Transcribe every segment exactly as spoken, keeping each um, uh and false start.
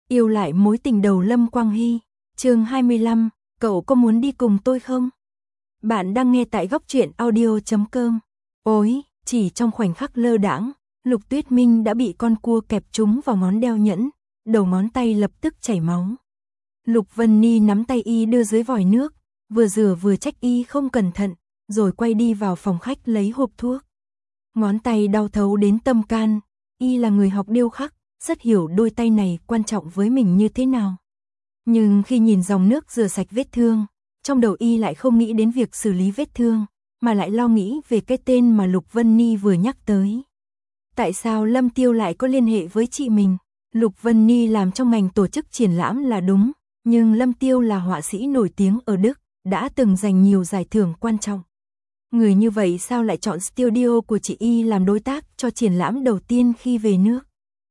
Yêu lại mối tình đầu Lâm Quang Hy. Chương hai mươi lăm, cậu có muốn đi cùng tôi không? Bạn đang nghe tại góc truyện audio chấm com. Ôi, chỉ trong khoảnh khắc lơ đãng, Lục Tuyết Minh đã bị con cua kẹp trúng vào ngón đeo nhẫn, đầu ngón tay lập tức chảy máu. Lục Vân Ni nắm tay y đưa dưới vòi nước, vừa rửa vừa trách y không cẩn thận, rồi quay đi vào phòng khách lấy hộp thuốc. Ngón tay đau thấu đến tâm can, y là người học điêu khắc, rất hiểu đôi tay này quan trọng với mình như thế nào. Nhưng khi nhìn dòng nước rửa sạch vết thương, trong đầu y lại không nghĩ đến việc xử lý vết thương, mà lại lo nghĩ về cái tên mà Lục Vân Ni vừa nhắc tới. Tại sao Lâm Tiêu lại có liên hệ với chị mình? Lục Vân Ni làm trong ngành tổ chức triển lãm là đúng, nhưng Lâm Tiêu là họa sĩ nổi tiếng ở Đức, đã từng giành nhiều giải thưởng quan trọng. Người như vậy sao lại chọn studio của chị y làm đối tác cho triển lãm đầu tiên khi về nước?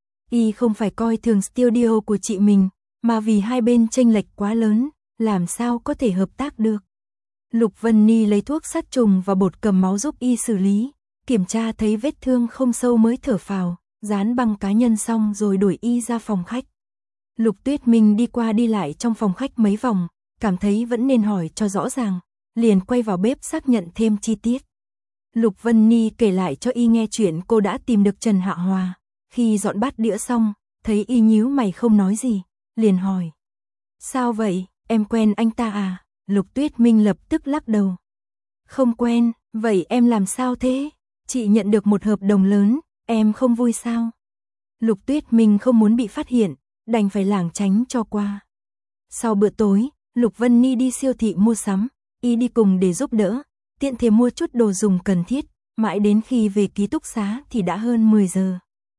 Y không phải coi thường studio của chị mình, mà vì hai bên chênh lệch quá lớn, làm sao có thể hợp tác được. Lục Vân Ni lấy thuốc sát trùng và bột cầm máu giúp y xử lý, kiểm tra thấy vết thương không sâu mới thở phào, dán băng cá nhân xong rồi đuổi y ra phòng khách. Lục Tuyết Minh đi qua đi lại trong phòng khách mấy vòng, cảm thấy vẫn nên hỏi cho rõ ràng, liền quay vào bếp xác nhận thêm chi tiết. Lục Vân Ni kể lại cho y nghe chuyện cô đã tìm được Trần Hạ Hòa, khi dọn bát đĩa xong, thấy y nhíu mày không nói gì, liền hỏi. Sao vậy, em quen anh ta à? Lục Tuyết Minh lập tức lắc đầu. Không quen, vậy em làm sao thế? Chị nhận được một hợp đồng lớn, em không vui sao? Lục Tuyết Minh không muốn bị phát hiện, đành phải lảng tránh cho qua. Sau bữa tối, Lục Vân Ni đi siêu thị mua sắm, y đi cùng để giúp đỡ, tiện thể mua chút đồ dùng cần thiết, mãi đến khi về ký túc xá thì đã hơn mười giờ.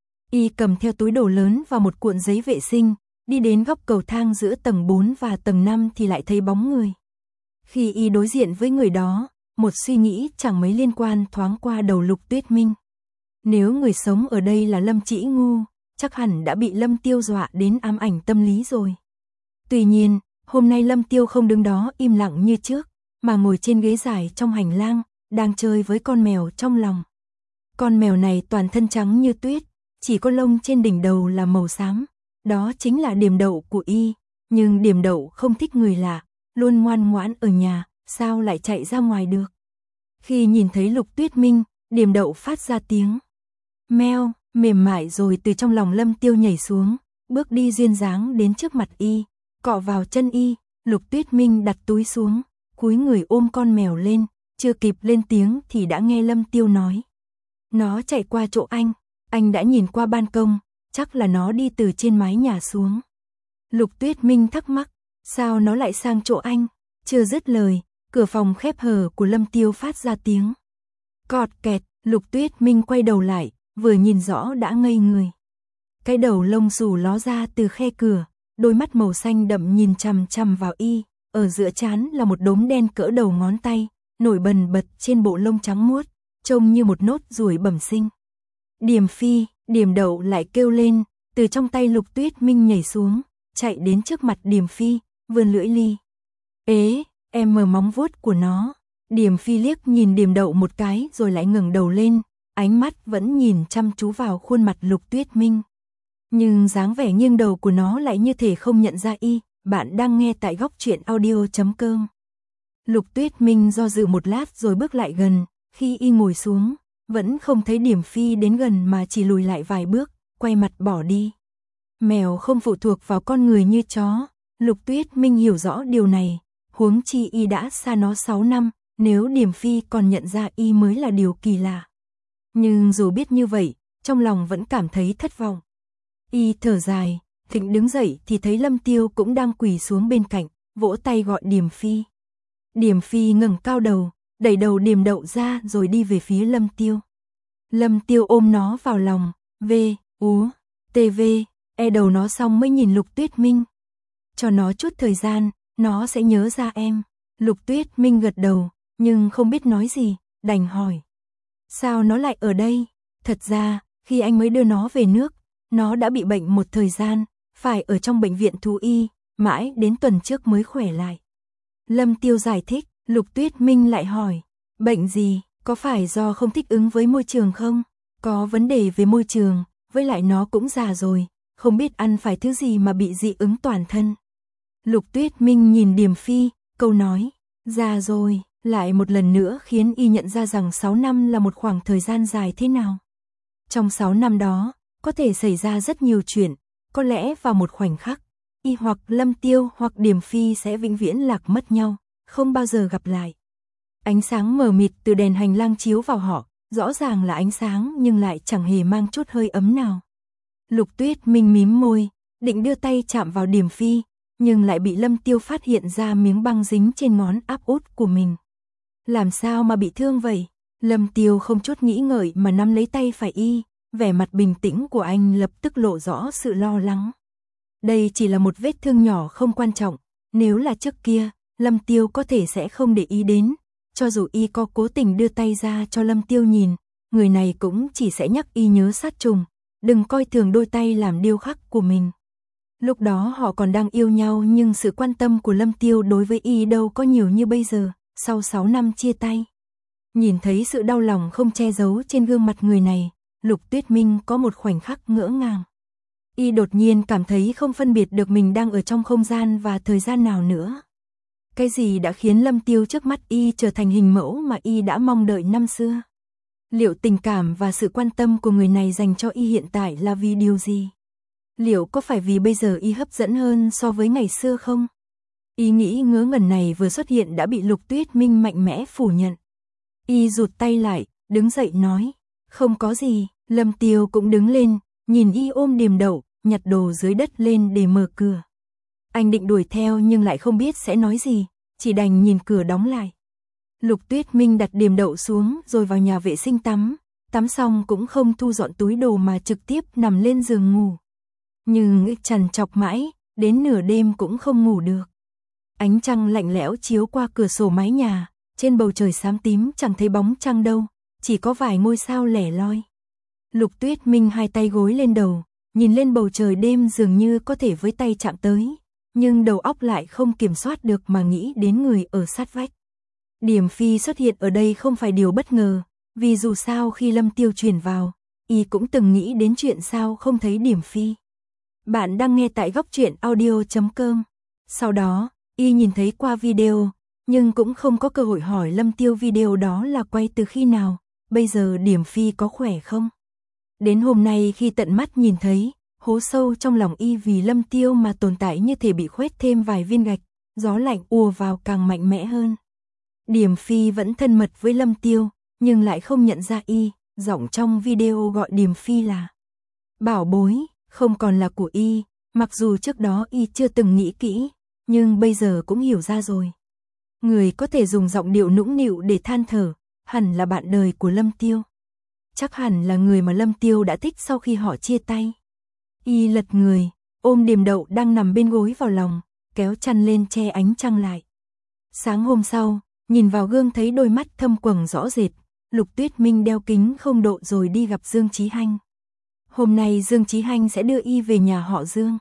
Y cầm theo túi đồ lớn và một cuộn giấy vệ sinh, đi đến góc cầu thang giữa tầng bốn và tầng năm thì lại thấy bóng người. Khi y đối diện với người đó, một suy nghĩ chẳng mấy liên quan thoáng qua đầu Lục Tuyết Minh. Nếu người sống ở đây là Lâm Chỉ Ngu, chắc hẳn đã bị Lâm Tiêu dọa đến ám ảnh tâm lý rồi. Tuy nhiên, hôm nay Lâm Tiêu không đứng đó im lặng như trước, mà ngồi trên ghế dài trong hành lang, đang chơi với con mèo trong lòng. Con mèo này toàn thân trắng như tuyết, chỉ có lông trên đỉnh đầu là màu xám, đó chính là Điềm Đậu của y, nhưng Điềm Đậu không thích người lạ, luôn ngoan ngoãn ở nhà, sao lại chạy ra ngoài được. Khi nhìn thấy Lục Tuyết Minh, Điềm Đậu phát ra tiếng meo, mềm mại rồi từ trong lòng Lâm Tiêu nhảy xuống, bước đi duyên dáng đến trước mặt y, cọ vào chân y. Lục Tuyết Minh đặt túi xuống, cúi người ôm con mèo lên, chưa kịp lên tiếng thì đã nghe Lâm Tiêu nói. Nó chạy qua chỗ anh, anh đã nhìn qua ban công, chắc là nó đi từ trên mái nhà xuống. Lục Tuyết Minh thắc mắc, sao nó lại sang chỗ anh? Chưa dứt lời, cửa phòng khép hờ của Lâm Tiêu phát ra tiếng cọt kẹt. Lục Tuyết Minh quay đầu lại, vừa nhìn rõ đã ngây người. Cái đầu lông xù ló ra từ khe cửa, đôi mắt màu xanh đậm nhìn chằm chằm vào y, ở giữa trán là một đốm đen cỡ đầu ngón tay, nổi bần bật trên bộ lông trắng muốt, trông như một nốt ruồi bẩm sinh. Điềm Phi, Điềm Đậu lại kêu lên, từ trong tay Lục Tuyết Minh nhảy xuống, chạy đến trước mặt Điềm Phi, vươn lưỡi li. Ế, em mờ móng vuốt của nó. Điềm Phi liếc nhìn Điềm Đậu một cái rồi lại ngẩng đầu lên, ánh mắt vẫn nhìn chăm chú vào khuôn mặt Lục Tuyết Minh. Nhưng dáng vẻ nghiêng đầu của nó lại như thể không nhận ra y. Bạn đang nghe tại góc truyện audio chấm com. Lục Tuyết Minh do dự một lát rồi bước lại gần, khi y ngồi xuống, vẫn không thấy Điềm Phi đến gần mà chỉ lùi lại vài bước, quay mặt bỏ đi. Mèo không phụ thuộc vào con người như chó, Lục Tuyết Minh hiểu rõ điều này, huống chi y đã xa nó sáu năm, nếu Điềm Phi còn nhận ra y mới là điều kỳ lạ. Nhưng dù biết như vậy, trong lòng vẫn cảm thấy thất vọng. Y thở dài, thịnh đứng dậy thì thấy Lâm Tiêu cũng đang quỳ xuống bên cạnh, vỗ tay gọi Điềm Phi. Điềm Phi ngẩng cao đầu, đẩy đầu Điềm Đậu ra rồi đi về phía Lâm Tiêu. Lâm Tiêu ôm nó vào lòng, v, ú, tv, e đầu nó xong mới nhìn Lục Tuyết Minh. Cho nó chút thời gian, nó sẽ nhớ ra em. Lục Tuyết Minh gật đầu, nhưng không biết nói gì, đành hỏi. Sao nó lại ở đây? Thật ra, khi anh mới đưa nó về nước, nó đã bị bệnh một thời gian, phải ở trong bệnh viện thú y, mãi đến tuần trước mới khỏe lại. Lâm Tiêu giải thích, Lục Tuyết Minh lại hỏi, bệnh gì, có phải do không thích ứng với môi trường không? Có vấn đề về môi trường, với lại nó cũng già rồi, không biết ăn phải thứ gì mà bị dị ứng toàn thân. Lục Tuyết Minh nhìn Điềm Phi, câu nói, già rồi, lại một lần nữa khiến y nhận ra rằng sáu năm là một khoảng thời gian dài thế nào. Trong sáu năm đó, có thể xảy ra rất nhiều chuyện, có lẽ vào một khoảnh khắc, y hoặc Lâm Tiêu hoặc Điềm Phi sẽ vĩnh viễn lạc mất nhau, không bao giờ gặp lại. Ánh sáng mờ mịt từ đèn hành lang chiếu vào họ, rõ ràng là ánh sáng nhưng lại chẳng hề mang chút hơi ấm nào. Lục Tuyết Minh mím môi, định đưa tay chạm vào Điềm Phi, nhưng lại bị Lâm Tiêu phát hiện ra miếng băng dính trên ngón áp út của mình. Làm sao mà bị thương vậy? Lâm Tiêu không chút nghĩ ngợi mà nắm lấy tay phải y, vẻ mặt bình tĩnh của anh lập tức lộ rõ sự lo lắng. Đây chỉ là một vết thương nhỏ không quan trọng, nếu là trước kia, Lâm Tiêu có thể sẽ không để ý đến, cho dù y có cố tình đưa tay ra cho Lâm Tiêu nhìn, người này cũng chỉ sẽ nhắc y nhớ sát trùng, đừng coi thường đôi tay làm điêu khắc của mình. Lúc đó họ còn đang yêu nhau nhưng sự quan tâm của Lâm Tiêu đối với y đâu có nhiều như bây giờ, sau sáu năm chia tay. Nhìn thấy sự đau lòng không che giấu trên gương mặt người này, Lục Tuyết Minh có một khoảnh khắc ngỡ ngàng. Y đột nhiên cảm thấy không phân biệt được mình đang ở trong không gian và thời gian nào nữa. Cái gì đã khiến Lâm Tiêu trước mắt y trở thành hình mẫu mà y đã mong đợi năm xưa? Liệu tình cảm và sự quan tâm của người này dành cho y hiện tại là vì điều gì? Liệu có phải vì bây giờ y hấp dẫn hơn so với ngày xưa không? Ý nghĩ ngớ ngẩn này vừa xuất hiện đã bị Lục Tuyết Minh mạnh mẽ phủ nhận. Y rụt tay lại, đứng dậy nói, không có gì. Lâm Tiêu cũng đứng lên, nhìn y ôm Điềm Đậu, nhặt đồ dưới đất lên để mở cửa. Anh định đuổi theo nhưng lại không biết sẽ nói gì, chỉ đành nhìn cửa đóng lại. Lục Tuyết Minh đặt Điềm Đậu xuống rồi vào nhà vệ sinh tắm, tắm xong cũng không thu dọn túi đồ mà trực tiếp nằm lên giường ngủ. Nhưng trằn trọc mãi, đến nửa đêm cũng không ngủ được. Ánh trăng lạnh lẽo chiếu qua cửa sổ mái nhà, trên bầu trời xám tím chẳng thấy bóng trăng đâu, chỉ có vài ngôi sao lẻ loi. Lục Tuyết Minh hai tay gối lên đầu, nhìn lên bầu trời đêm dường như có thể với tay chạm tới, nhưng đầu óc lại không kiểm soát được mà nghĩ đến người ở sát vách. Điềm Phi xuất hiện ở đây không phải điều bất ngờ, vì dù sao khi Lâm Tiêu chuyển vào, y cũng từng nghĩ đến chuyện sao không thấy Điềm Phi. Bạn đang nghe tại góc truyện audio chấm com. Sau đó, y nhìn thấy qua video, nhưng cũng không có cơ hội hỏi Lâm Tiêu video đó là quay từ khi nào, bây giờ Điềm Phi có khỏe không? Đến hôm nay khi tận mắt nhìn thấy, hố sâu trong lòng y vì Lâm Tiêu mà tồn tại như thể bị khoét thêm vài viên gạch, gió lạnh ùa vào càng mạnh mẽ hơn. Điềm Phi vẫn thân mật với Lâm Tiêu, nhưng lại không nhận ra y, giọng trong video gọi Điềm Phi là bảo bối, không còn là của y, mặc dù trước đó y chưa từng nghĩ kỹ, nhưng bây giờ cũng hiểu ra rồi. Người có thể dùng giọng điệu nũng nịu để than thở, hẳn là bạn đời của Lâm Tiêu. Chắc hẳn là người mà Lâm Tiêu đã thích sau khi họ chia tay. Y lật người, ôm Điềm Đậu đang nằm bên gối vào lòng, kéo chăn lên che ánh trăng lại. Sáng hôm sau, nhìn vào gương thấy đôi mắt thâm quầng rõ rệt, Lục Tuyết Minh đeo kính không độ rồi đi gặp Dương Chí Hanh. Hôm nay Dương Chí Hanh sẽ đưa y về nhà họ Dương.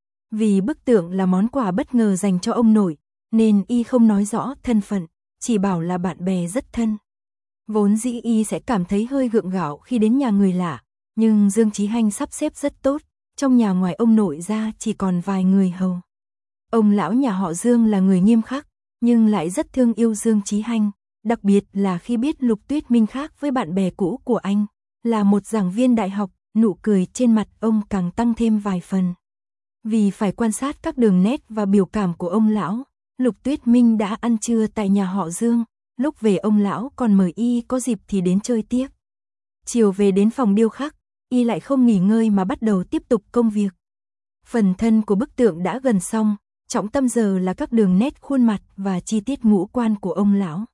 Vì bức tượng là món quà bất ngờ dành cho ông nội, nên y không nói rõ thân phận, chỉ bảo là bạn bè rất thân. Vốn dĩ y sẽ cảm thấy hơi gượng gạo khi đến nhà người lạ, nhưng Dương Chí Hanh sắp xếp rất tốt, trong nhà ngoài ông nội ra chỉ còn vài người hầu. Ông lão nhà họ Dương là người nghiêm khắc, nhưng lại rất thương yêu Dương Chí Hanh, đặc biệt là khi biết Lục Tuyết Minh khác với bạn bè cũ của anh, là một giảng viên đại học, nụ cười trên mặt ông càng tăng thêm vài phần. Vì phải quan sát các đường nét và biểu cảm của ông lão, Lục Tuyết Minh đã ăn trưa tại nhà họ Dương, lúc về ông lão còn mời y có dịp thì đến chơi tiếp. Chiều về đến phòng điêu khắc, y lại không nghỉ ngơi mà bắt đầu tiếp tục công việc. Phần thân của bức tượng đã gần xong, trọng tâm giờ là các đường nét khuôn mặt và chi tiết ngũ quan của ông lão.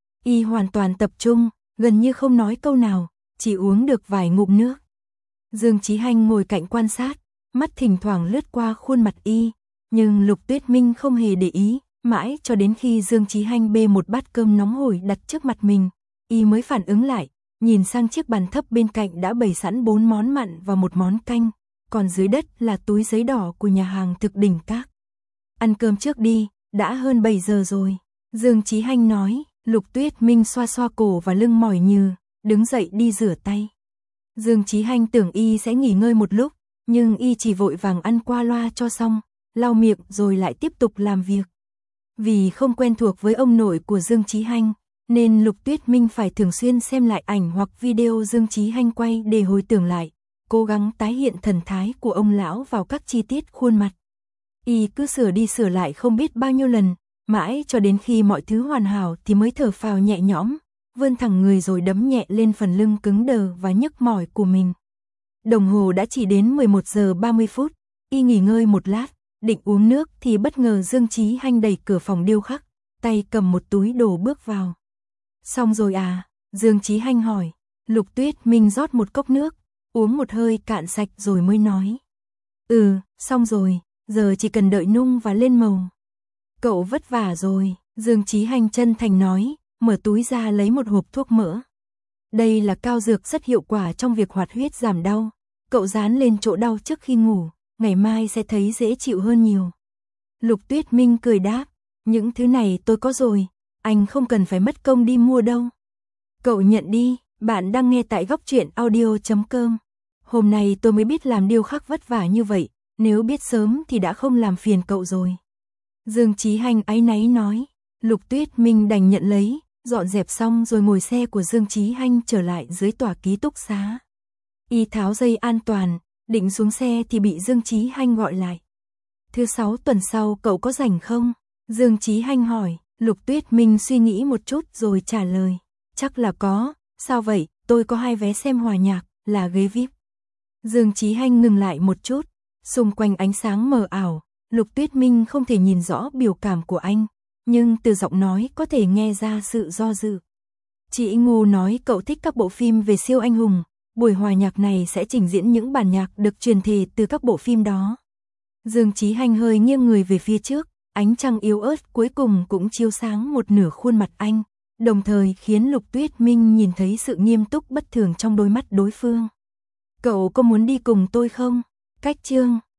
Y hoàn toàn tập trung, gần như không nói câu nào, chỉ uống được vài ngụm nước. Dương Chí Hanh ngồi cạnh quan sát, mắt thỉnh thoảng lướt qua khuôn mặt y, nhưng Lục Tuyết Minh không hề để ý, mãi cho đến khi Dương Chí Hanh bê một bát cơm nóng hổi đặt trước mặt mình, y mới phản ứng lại, nhìn sang chiếc bàn thấp bên cạnh đã bày sẵn bốn món mặn và một món canh, còn dưới đất là túi giấy đỏ của nhà hàng thực đỉnh các. Ăn cơm trước đi, đã hơn bảy giờ rồi, Dương Chí Hanh nói. Lục Tuyết Minh xoa xoa cổ và lưng mỏi nhừ, đứng dậy đi rửa tay. Dương Chí Hanh tưởng y sẽ nghỉ ngơi một lúc, nhưng y chỉ vội vàng ăn qua loa cho xong, lau miệng rồi lại tiếp tục làm việc. Vì không quen thuộc với ông nội của Dương Chí Hanh, nên Lục Tuyết Minh phải thường xuyên xem lại ảnh hoặc video Dương Chí Hanh quay để hồi tưởng lại, cố gắng tái hiện thần thái của ông lão vào các chi tiết khuôn mặt. Y cứ sửa đi sửa lại không biết bao nhiêu lần, mãi cho đến khi mọi thứ hoàn hảo thì mới thở phào nhẹ nhõm, vươn thẳng người rồi đấm nhẹ lên phần lưng cứng đờ và nhức mỏi của mình. Đồng hồ đã chỉ đến mười một giờ ba mươi phút, y nghỉ ngơi một lát, định uống nước thì bất ngờ Dương Chí Hanh đẩy cửa phòng điêu khắc, tay cầm một túi đồ bước vào. Xong rồi à? Dương Chí Hanh hỏi. Lục Tuyết Minh rót một cốc nước, uống một hơi cạn sạch rồi mới nói. Ừ, xong rồi, giờ chỉ cần đợi nung và lên màu. Cậu vất vả rồi, Dương Chí Hanh chân thành nói, mở túi ra lấy một hộp thuốc mỡ. Đây là cao dược rất hiệu quả trong việc hoạt huyết giảm đau, cậu dán lên chỗ đau trước khi ngủ, ngày mai sẽ thấy dễ chịu hơn nhiều. Lục Tuyết Minh cười đáp, những thứ này tôi có rồi, anh không cần phải mất công đi mua đâu. Cậu nhận đi, bạn đang nghe tại góc truyện audio chấm com. Hôm nay tôi mới biết làm điêu khắc vất vả như vậy, nếu biết sớm thì đã không làm phiền cậu rồi. Dương Chí Hanh áy náy nói, Lục Tuyết Minh đành nhận lấy, dọn dẹp xong rồi ngồi xe của Dương Chí Hanh trở lại dưới tòa ký túc xá. Y tháo dây an toàn, định xuống xe thì bị Dương Chí Hanh gọi lại. Thứ sáu tuần sau cậu có rảnh không? Dương Chí Hanh hỏi. Lục Tuyết Minh suy nghĩ một chút rồi trả lời. Chắc là có, sao vậy? Tôi có hai vé xem hòa nhạc, là ghế vi ai pi. Dương Chí Hanh ngừng lại một chút, xung quanh ánh sáng mờ ảo, Lục Tuyết Minh không thể nhìn rõ biểu cảm của anh, nhưng từ giọng nói có thể nghe ra sự do dự. Chị Ngô nói cậu thích các bộ phim về siêu anh hùng, buổi hòa nhạc này sẽ trình diễn những bản nhạc được truyền thể từ các bộ phim đó. Dương Chí Hanh hơi nghiêng người về phía trước, ánh trăng yếu ớt cuối cùng cũng chiếu sáng một nửa khuôn mặt anh, đồng thời khiến Lục Tuyết Minh nhìn thấy sự nghiêm túc bất thường trong đôi mắt đối phương. Cậu có muốn đi cùng tôi không? Cách chương